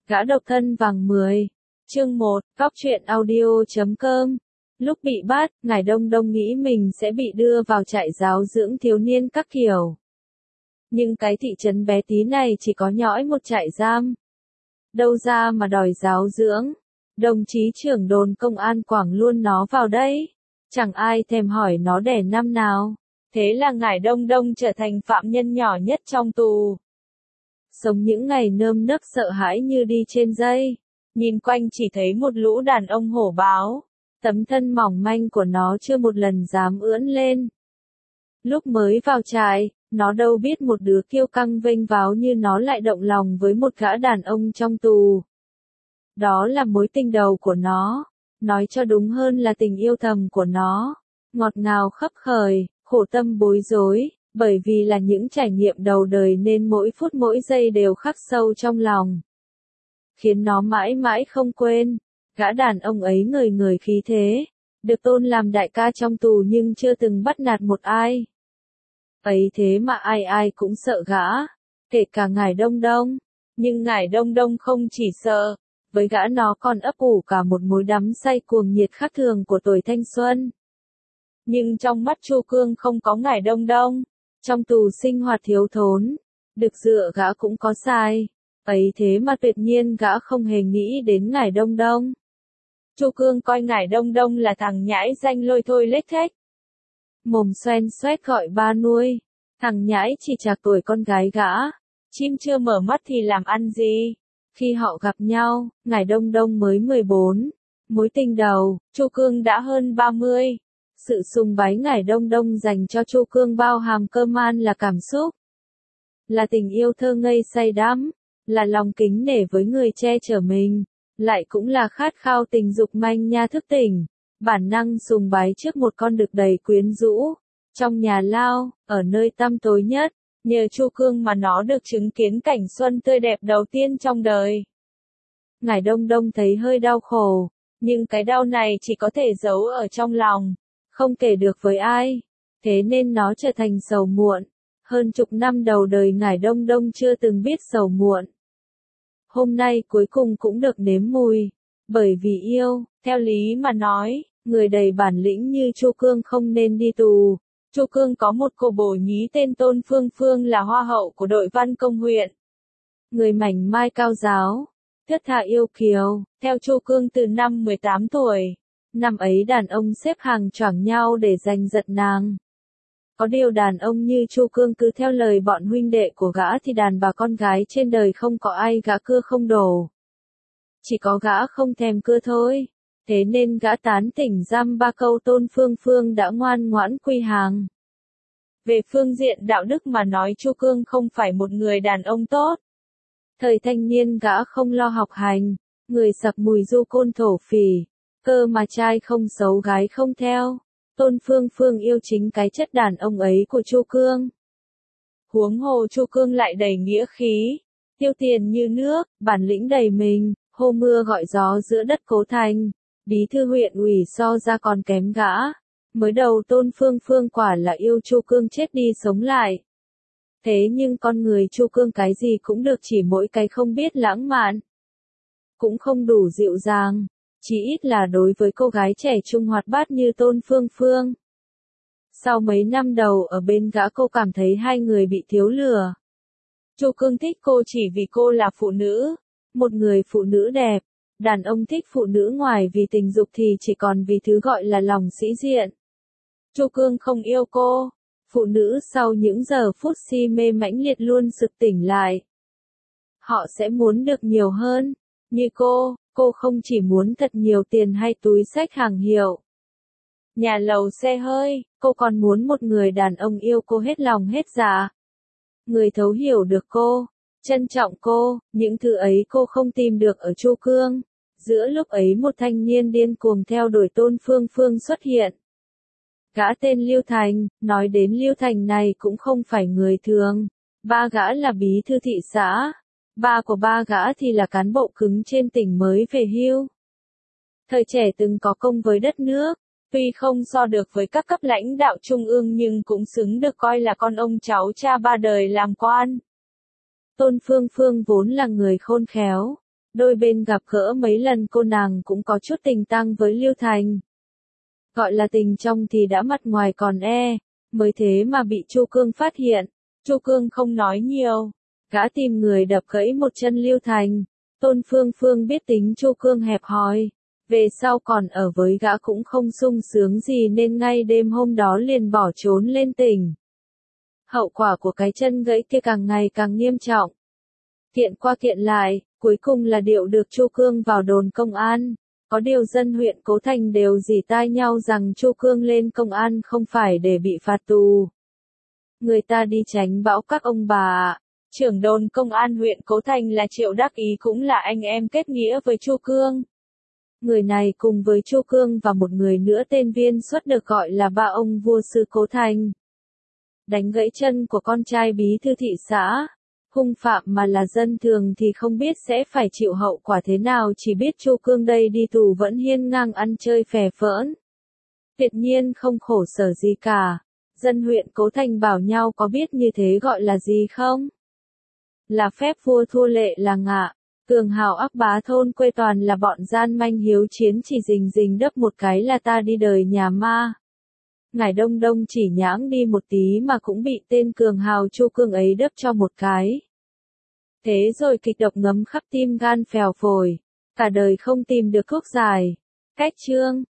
Gã độc thân vàng 10. Chương 1, Góc truyện audio.com. Lúc bị bắt, Ngải Đông Đông nghĩ mình sẽ bị đưa vào trại giáo dưỡng thiếu niên các kiểu. Nhưng cái thị trấn bé tí này chỉ có nhõi một trại giam. Đâu ra mà đòi giáo dưỡng. Đồng chí trưởng đồn công an Quảng luôn nó vào đấy. Chẳng ai thèm hỏi nó đẻ năm nào. Thế là Ngải Đông Đông trở thành phạm nhân nhỏ nhất trong tù. Sống những ngày nơm nớp sợ hãi như đi trên dây. Nhìn quanh chỉ thấy một lũ đàn ông hổ báo. Tấm thân mỏng manh của nó chưa một lần dám ưỡn lên. Lúc mới vào trại, nó đâu biết một đứa kiêu căng vênh váo như nó lại động lòng với một gã đàn ông trong tù. Đó là mối tình đầu của nó. Nói cho đúng hơn là tình yêu thầm của nó. Ngọt ngào khấp khởi, khổ tâm bối rối. Bởi vì là những trải nghiệm đầu đời nên mỗi phút mỗi giây đều khắc sâu trong lòng. Khiến nó mãi mãi không quên. Gã đàn ông ấy ngời ngời khí thế. Được tôn làm đại ca trong tù nhưng chưa từng bắt nạt một ai. Ấy thế mà ai ai cũng sợ gã. Kể cả Ngải Đông Đông. Nhưng Ngải Đông Đông không chỉ sợ. Với gã nó còn ấp ủ cả một mối đắm say cuồng nhiệt khác thường của tuổi thanh xuân. Nhưng trong mắt Chu Cương không có Ngải Đông Đông. Trong tù sinh hoạt thiếu thốn, được dựa gã cũng có sai. Ấy thế mà tuyệt nhiên gã không hề nghĩ đến Ngải Đông Đông. Chu Cương coi Ngải Đông Đông là thằng nhãi danh lôi thôi lếch thếch. Mồm xoen xoét gọi ba nuôi. Thằng nhãi chỉ chạc tuổi con gái gã. Chim chưa mở mắt thì làm ăn gì. Khi họ gặp nhau, Ngải Đông Đông mới 14. Mối tình đầu, Chu Cương đã hơn 30. Sự sùng bái Ngải Đông Đông dành cho Chu Cương bao hàm cơ man là cảm xúc. Là tình yêu thơ ngây say đắm. Là lòng kính nể với người che chở mình. Lại cũng là khát khao tình dục manh nha thức tỉnh. Bản năng sùng bái trước một con đực đầy quyến rũ. Trong nhà lao, ở nơi tăm tối nhất. Nhờ Chu Cương mà nó được chứng kiến cảnh xuân tươi đẹp đầu tiên trong đời. Ngải Đông Đông thấy hơi đau khổ. Nhưng cái đau này chỉ có thể giấu ở trong lòng. Không kể được với ai. Thế nên nó trở thành sầu muộn. Hơn chục năm đầu đời Ngải Đông Đông chưa từng biết sầu muộn. Hôm nay cuối cùng cũng được nếm mùi. Bởi vì yêu, theo lý mà nói, người đầy bản lĩnh như Chu Cương không nên đi tù. Chu Cương có một cô bồ nhí tên Tôn Phương Phương là hoa hậu của đội văn công huyện. Người mảnh mai cao giáo, thướt tha yêu kiều, theo Chu Cương từ năm 18 tuổi. Năm ấy đàn ông xếp hàng choảng nhau để giành giật nàng. Có điều đàn ông như Chu Cương cứ theo lời bọn huynh đệ của gã thì đàn bà con gái trên đời không có ai gã cưa không đổ. Chỉ có gã không thèm cưa thôi. Thế nên gã tán tỉnh dăm ba câu Tôn Phương Phương đã ngoan ngoãn quy hàng. Về phương diện đạo đức mà nói Chu Cương không phải một người đàn ông tốt. Thời thanh niên gã không lo học hành, người sặc mùi du côn thổ phỉ. Cơ mà trai không xấu gái không theo. Tôn Phương Phương yêu chính cái chất đàn ông ấy của Chu Cương. Huống hồ Chu Cương lại đầy nghĩa khí, tiêu tiền như nước, bản lĩnh đầy mình, hô mưa gọi gió giữa đất Cố Thành. Bí thư huyện ủy so ra còn kém gã. Mới đầu Tôn Phương Phương quả là yêu Chu Cương chết đi sống lại. Thế nhưng con người Chu Cương cái gì cũng được chỉ mỗi cái không biết lãng mạn. Cũng không đủ dịu dàng. Chỉ ít là đối với cô gái trẻ trung hoạt bát như Tôn Phương Phương. Sau mấy năm đầu ở bên gã cô cảm thấy hai người bị thiếu lừa. Chu Cương thích cô chỉ vì cô là phụ nữ. Một người phụ nữ đẹp. Đàn ông thích phụ nữ ngoài vì tình dục thì chỉ còn vì thứ gọi là lòng sĩ diện. Chu Cương không yêu cô. Phụ nữ sau những giờ phút si mê mãnh liệt luôn sực tỉnh lại. Họ sẽ muốn được nhiều hơn. Như cô không chỉ muốn thật nhiều tiền hay túi xách hàng hiệu. Nhà lầu xe hơi, cô còn muốn một người đàn ông yêu cô hết lòng hết dạ. Người thấu hiểu được cô, trân trọng cô, những thứ ấy cô không tìm được ở Chu Cương. Giữa lúc ấy một thanh niên điên cuồng theo đuổi Tôn Phương Phương xuất hiện. Gã tên Lưu Thành, nói đến Lưu Thành này cũng không phải người thường. Ba gã là bí thư thị xã. Ba của ba gã thì là cán bộ cứng trên tỉnh mới về hưu. Thời trẻ từng có công với đất nước, tuy không so được với các cấp lãnh đạo trung ương nhưng cũng xứng được coi là con ông cháu cha ba đời làm quan. Tôn Phương Phương vốn là người khôn khéo, Đôi bên gặp gỡ mấy lần cô nàng cũng có chút tình tang với Lưu Thành. Gọi là tình trong thì đã mặt ngoài còn mới thế mà bị Chu Cương phát hiện. Chu Cương không nói nhiều, gã tìm người đập gãy một chân Lưu Thành. Tôn Phương Phương biết tính Chu Cương hẹp hòi, về sau còn ở với gã cũng không sung sướng gì nên ngay đêm hôm đó liền bỏ trốn lên tỉnh. Hậu quả của cái chân gãy kia càng ngày càng nghiêm trọng. Kiện qua kiện lại, cuối cùng là điệu được Chu Cương vào đồn công an. Có điều dân huyện Cố Thành đều rỉ tai nhau rằng Chu Cương lên công an không phải để bị phạt tù. Người ta đi tránh bão các ông bà. Trưởng đồn công an huyện Cố Thành là Triệu Đắc Ý cũng là anh em kết nghĩa với Chu Cương. Người này cùng với Chu Cương và một người nữa tên Viên Xuất được gọi là ba ông vua sư Cố Thành. Đánh gãy chân của con trai bí thư thị xã. Hung phạm mà là dân thường thì không biết sẽ phải chịu hậu quả thế nào, chỉ biết Chu Cương đây đi tù vẫn hiên ngang ăn chơi phè phỡn. Tuyệt nhiên không khổ sở gì cả. Dân huyện Cố Thành bảo nhau có biết như thế gọi là gì không? Là phép vua thua lệ làng ạ. Cường hào ác bá thôn quê toàn là bọn gian manh hiếu chiến, chỉ rình rình đấp một cái là ta đi đời nhà ma. Ngải Đông Đông chỉ nhãng đi một tí mà cũng bị tên cường hào Chu Cương ấy đấp cho một cái. Thế rồi kịch độc ngấm khắp tim gan phèo phổi. Cả đời không tìm được thuốc giải. Cách chương